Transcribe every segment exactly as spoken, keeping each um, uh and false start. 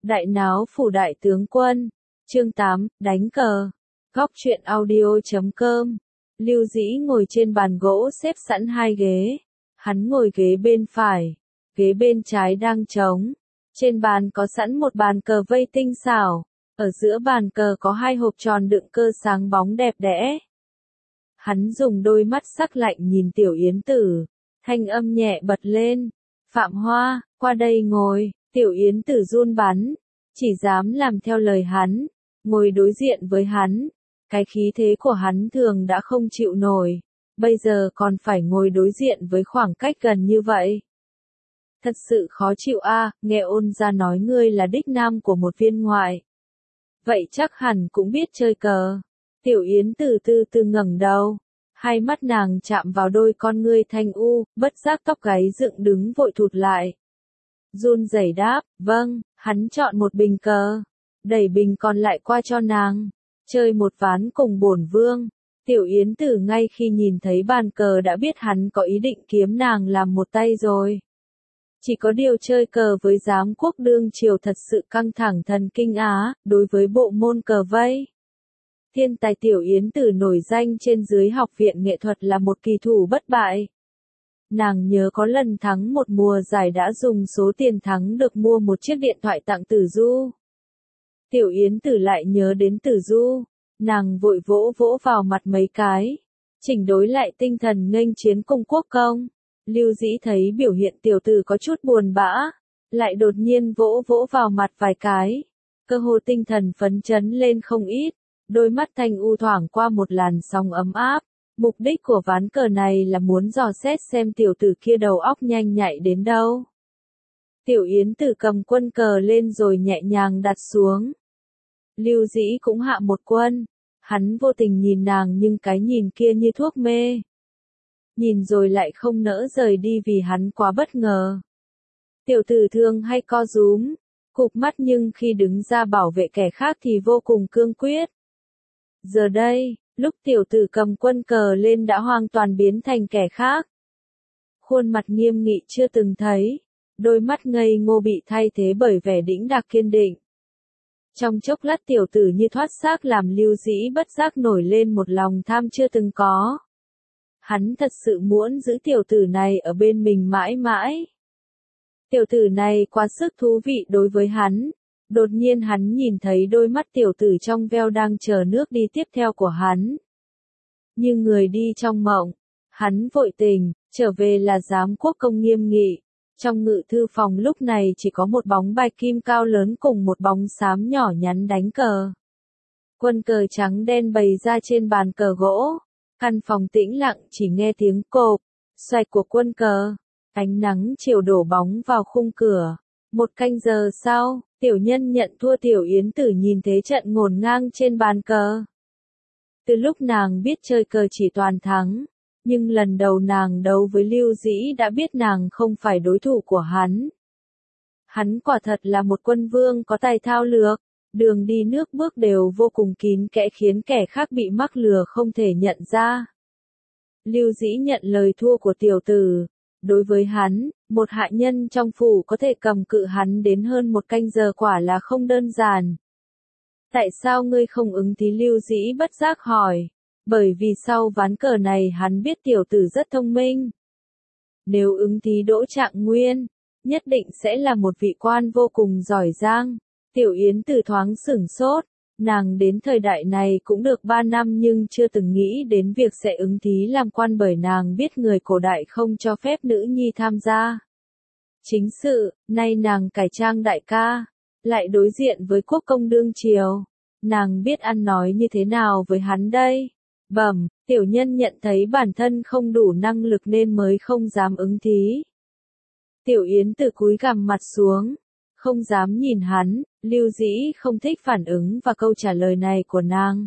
Đại náo phủ đại tướng quân. Chương tám, đánh cờ. Góc truyện audio chấm com. Lưu Dĩ ngồi trên bàn gỗ xếp sẵn hai ghế. Hắn ngồi ghế bên phải. Ghế bên trái đang trống. Trên bàn có sẵn một bàn cờ vây tinh xảo. Ở giữa bàn cờ có hai hộp tròn đựng cơ sáng bóng đẹp đẽ. Hắn dùng đôi mắt sắc lạnh nhìn Tiểu Yến Tử. Thanh âm nhẹ bật lên. Phạm Hoa, qua đây ngồi. Tiểu Yến Tử run bắn. Chỉ dám làm theo lời hắn. Ngồi đối diện với hắn. Cái khí thế của hắn thường đã không chịu nổi. Bây giờ còn phải ngồi đối diện với khoảng cách gần như vậy. Thật sự khó chịu a. À, nghe Ôn gia nói ngươi là đích nam của một viên ngoại. Vậy chắc hẳn cũng biết chơi cờ. Tiểu Yến Tử từ từ ngẩng đầu. Hai mắt nàng chạm vào đôi con ngươi thanh u, bất giác tóc gáy dựng đứng vội thụt lại. Run rẩy đáp, vâng, hắn chọn một bình cờ. Đẩy bình còn lại qua cho nàng. Chơi một ván cùng bổn vương. Tiểu Yến Tử ngay khi nhìn thấy bàn cờ đã biết hắn có ý định kiếm nàng làm một tay rồi. Chỉ có điều chơi cờ với giám quốc đương triều thật sự căng thẳng thần kinh á, đối với bộ môn cờ vây. Thiên tài Tiểu Yến Tử nổi danh trên dưới học viện nghệ thuật là một kỳ thủ bất bại. Nàng nhớ có lần thắng một mùa giải đã dùng số tiền thắng được mua một chiếc điện thoại tặng Tử Du. Tiểu Yến Tử lại nhớ đến Tử Du. Nàng vội vỗ vỗ vào mặt mấy cái. Chỉnh đối lại tinh thần nghênh chiến cùng quốc công. Lưu Dĩ thấy biểu hiện tiểu tử có chút buồn bã. Lại đột nhiên vỗ vỗ vào mặt vài cái. Cơ hồ tinh thần phấn chấn lên không ít. Đôi mắt thanh u thoảng qua một làn sóng ấm áp. Mục đích của ván cờ này là muốn dò xét xem tiểu tử kia đầu óc nhanh nhạy đến đâu. Tiểu Yến Tử cầm quân cờ lên rồi nhẹ nhàng đặt xuống. Lưu Dĩ cũng hạ một quân. Hắn vô tình nhìn nàng nhưng cái nhìn kia như thuốc mê. Nhìn rồi lại không nỡ rời đi vì hắn quá bất ngờ. Tiểu tử thường hay co rúm, cụp mắt nhưng khi đứng ra bảo vệ kẻ khác thì vô cùng cương quyết. Giờ đây, lúc tiểu tử cầm quân cờ lên đã hoàn toàn biến thành kẻ khác. Khuôn mặt nghiêm nghị chưa từng thấy, đôi mắt ngây ngô bị thay thế bởi vẻ đĩnh đạc kiên định. Trong chốc lát tiểu tử như thoát xác làm Lưu Dĩ bất giác nổi lên một lòng tham chưa từng có. Hắn thật sự muốn giữ tiểu tử này ở bên mình mãi mãi. Tiểu tử này quá sức thú vị đối với hắn. Đột nhiên hắn nhìn thấy đôi mắt tiểu tử trong veo đang chờ nước đi tiếp theo của hắn. Như người đi trong mộng, hắn vội tình, trở về là giám quốc công nghiêm nghị. Trong ngự thư phòng lúc này chỉ có một bóng bạch kim cao lớn cùng một bóng xám nhỏ nhắn đánh cờ. Quân cờ trắng đen bày ra trên bàn cờ gỗ. Căn phòng tĩnh lặng chỉ nghe tiếng cộp, xoạch của quân cờ. Ánh nắng chiều đổ bóng vào khung cửa. Một canh giờ sau, tiểu nhân nhận thua. Tiểu Yến Tử nhìn thế trận ngổn ngang trên bàn cờ. Từ lúc nàng biết chơi cờ chỉ toàn thắng. Nhưng lần đầu nàng đấu với Lưu Dĩ đã biết nàng không phải đối thủ của hắn. Hắn quả thật là một quân vương có tài thao lược, đường đi nước bước đều vô cùng kín kẽ khiến kẻ khác bị mắc lừa không thể nhận ra. Lưu Dĩ nhận lời thua của tiểu tử. Đối với hắn, một hạ nhân trong phủ có thể cầm cự hắn đến hơn một canh giờ quả là không đơn giản. Tại sao ngươi không ứng thí? Lưu Dĩ bất giác hỏi. Bởi vì sau ván cờ này hắn biết tiểu tử rất thông minh. Nếu ứng thí đỗ trạng nguyên, nhất định sẽ là một vị quan vô cùng giỏi giang. Tiểu Yến Tử thoáng sửng sốt, nàng đến thời đại này cũng được ba năm nhưng chưa từng nghĩ đến việc sẽ ứng thí làm quan bởi nàng biết người cổ đại không cho phép nữ nhi tham gia chính sự, nay nàng cải trang đại ca, lại đối diện với quốc công đương triều. Nàng biết ăn nói như thế nào với hắn đây? Bẩm, tiểu nhân nhận thấy bản thân không đủ năng lực nên mới không dám ứng thí. Tiểu Yến Tử cúi gằm mặt xuống, không dám nhìn hắn. Lưu Dĩ không thích phản ứng và câu trả lời này của nàng.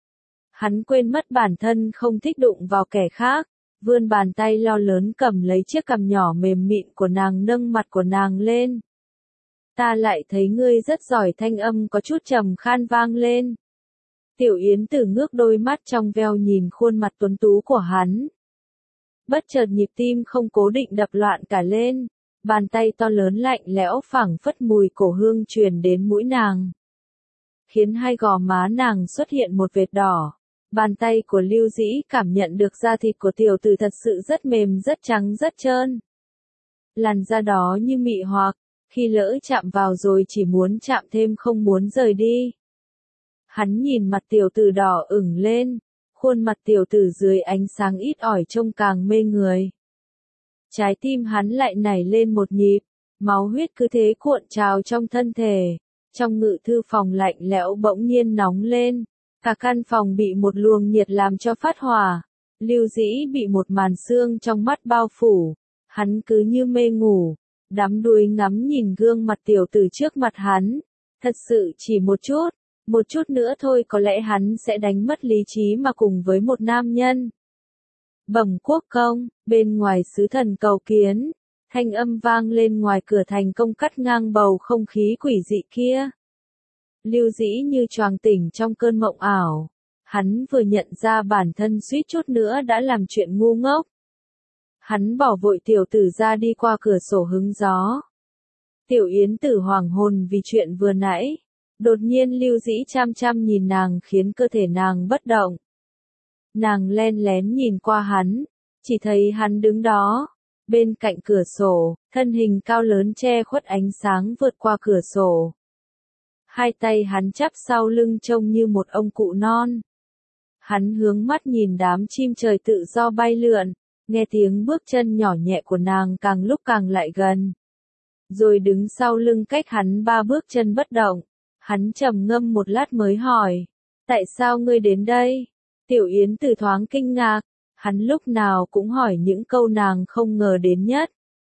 Hắn quên mất bản thân không thích đụng vào kẻ khác, vươn bàn tay lo lớn cầm lấy chiếc cằm nhỏ mềm mịn của nàng nâng mặt của nàng lên. Ta lại thấy ngươi rất giỏi. Thanh âm có chút trầm khan vang lên. Tiểu Yến Tử ngước đôi mắt trong veo nhìn khuôn mặt tuấn tú của hắn. Bất chợt nhịp tim không cố định đập loạn cả lên. Bàn tay to lớn lạnh lẽo phảng phất mùi cổ hương truyền đến mũi nàng, khiến hai gò má nàng xuất hiện một vệt đỏ. Bàn tay của Lưu Dĩ cảm nhận được da thịt của tiểu tử thật sự rất mềm, rất trắng, rất trơn. Làn da đó như mị hoặc, khi lỡ chạm vào rồi chỉ muốn chạm thêm không muốn rời đi. Hắn nhìn mặt tiểu tử đỏ ửng lên, khuôn mặt tiểu tử dưới ánh sáng ít ỏi trông càng mê người. Trái tim hắn lại nảy lên một nhịp, máu huyết cứ thế cuộn trào trong thân thể. Trong ngự thư phòng lạnh lẽo bỗng nhiên nóng lên, cả căn phòng bị một luồng nhiệt làm cho phát hỏa. Lưu Dĩ bị một màn sương trong mắt bao phủ, hắn cứ như mê ngủ, đắm đuối ngắm nhìn gương mặt tiểu tử trước mặt hắn. Thật sự chỉ một chút, một chút nữa thôi có lẽ hắn sẽ đánh mất lý trí mà cùng với một nam nhân. Bẩm quốc công, bên ngoài sứ thần cầu kiến. Thanh âm vang lên ngoài cửa thành công cắt ngang bầu không khí quỷ dị kia. Lưu Dĩ như choàng tỉnh trong cơn mộng ảo. Hắn vừa nhận ra bản thân suýt chút nữa đã làm chuyện ngu ngốc. Hắn bỏ vội tiểu tử ra đi qua cửa sổ hứng gió. Tiểu Yến Tử hoàng hồn vì chuyện vừa nãy. Đột nhiên Lưu Dĩ chăm chăm nhìn nàng khiến cơ thể nàng bất động. Nàng len lén nhìn qua hắn, chỉ thấy hắn đứng đó. Bên cạnh cửa sổ, thân hình cao lớn che khuất ánh sáng vượt qua cửa sổ. Hai tay hắn chắp sau lưng trông như một ông cụ non. Hắn hướng mắt nhìn đám chim trời tự do bay lượn, nghe tiếng bước chân nhỏ nhẹ của nàng càng lúc càng lại gần. Rồi đứng sau lưng cách hắn ba bước chân bất động. Hắn trầm ngâm một lát mới hỏi, tại sao ngươi đến đây? Tiểu Yến Tử thoáng kinh ngạc. Hắn lúc nào cũng hỏi những câu nàng không ngờ đến nhất.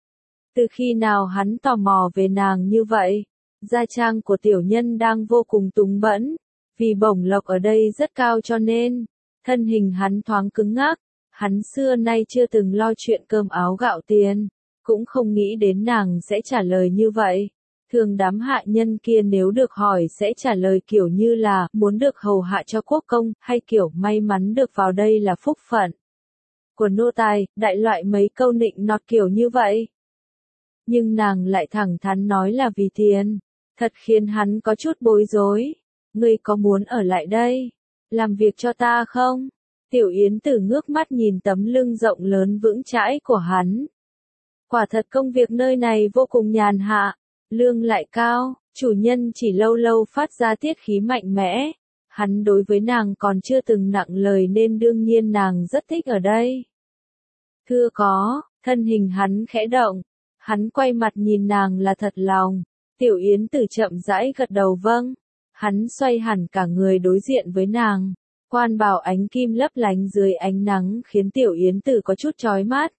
Từ khi nào hắn tò mò về nàng như vậy? Gia trang của tiểu nhân đang vô cùng túng bẫn, vì bổng lộc ở đây rất cao cho nên, thân hình hắn thoáng cứng ngắc. Hắn xưa nay chưa từng lo chuyện cơm áo gạo tiền, cũng không nghĩ đến nàng sẽ trả lời như vậy. Thường đám hạ nhân kia nếu được hỏi sẽ trả lời kiểu như là muốn được hầu hạ cho quốc công, hay kiểu may mắn được vào đây là phúc phận của nô tài, đại loại mấy câu nịnh nọt kiểu như vậy. Nhưng nàng lại thẳng thắn nói là vì tiền, thật khiến hắn có chút bối rối. Ngươi có muốn ở lại đây, làm việc cho ta không? Tiểu Yến Tử ngước mắt nhìn tấm lưng rộng lớn vững chãi của hắn. Quả thật công việc nơi này vô cùng nhàn hạ, lương lại cao, chủ nhân chỉ lâu lâu phát ra tiết khí mạnh mẽ. Hắn đối với nàng còn chưa từng nặng lời nên đương nhiên nàng rất thích ở đây. Thưa có, thân hình hắn khẽ động, hắn quay mặt nhìn nàng là thật lòng. Tiểu Yến Tử chậm rãi gật đầu vâng. Hắn xoay hẳn cả người đối diện với nàng. Quan bào ánh kim lấp lánh dưới ánh nắng khiến Tiểu Yến Tử có chút chói mắt.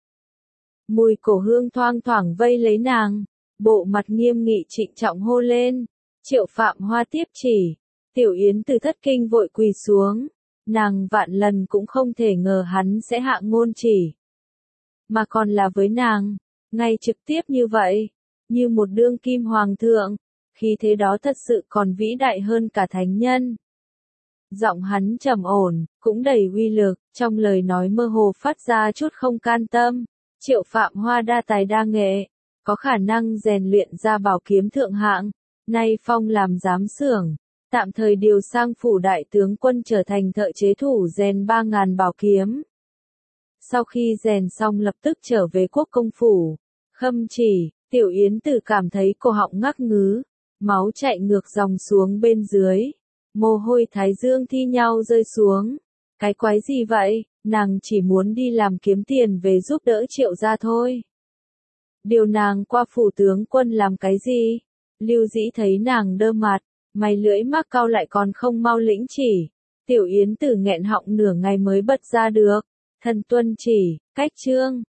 Mùi cổ hương thoang thoảng vây lấy nàng. Bộ mặt nghiêm nghị trịnh trọng hô lên. Triệu Phạm Hoa tiếp chỉ. Tiểu Yến Tử thất kinh vội quỳ xuống. Nàng vạn lần cũng không thể ngờ hắn sẽ hạ ngôn chỉ. Mà còn là với nàng. Ngay trực tiếp như vậy. Như một đương kim hoàng thượng. Khí thế đó thật sự còn vĩ đại hơn cả thánh nhân. Giọng hắn trầm ổn, cũng đầy uy lực, trong lời nói mơ hồ phát ra chút không can tâm. Triệu Phạm Hoa đa tài đa nghệ, có khả năng rèn luyện ra bảo kiếm thượng hạng, nay phong làm giám xưởng, tạm thời điều sang phủ đại tướng quân trở thành thợ chế thủ rèn ba ngàn bảo kiếm. Sau khi rèn xong lập tức trở về quốc công phủ, khâm chỉ, Tiểu Yến Tử cảm thấy cổ họng ngắc ngứ, máu chạy ngược dòng xuống bên dưới. Mồ hôi thái dương thi nhau rơi xuống. Cái quái gì vậy, nàng chỉ muốn đi làm kiếm tiền về giúp đỡ Triệu gia thôi. Điều nàng qua phủ tướng quân làm cái gì? Lưu Dĩ thấy nàng đơ mặt, mày lưỡi mắc cau lại còn không mau lĩnh chỉ. Tiểu Yến Tử nghẹn họng nửa ngày mới bật ra được. Thần tuân chỉ, cách chương.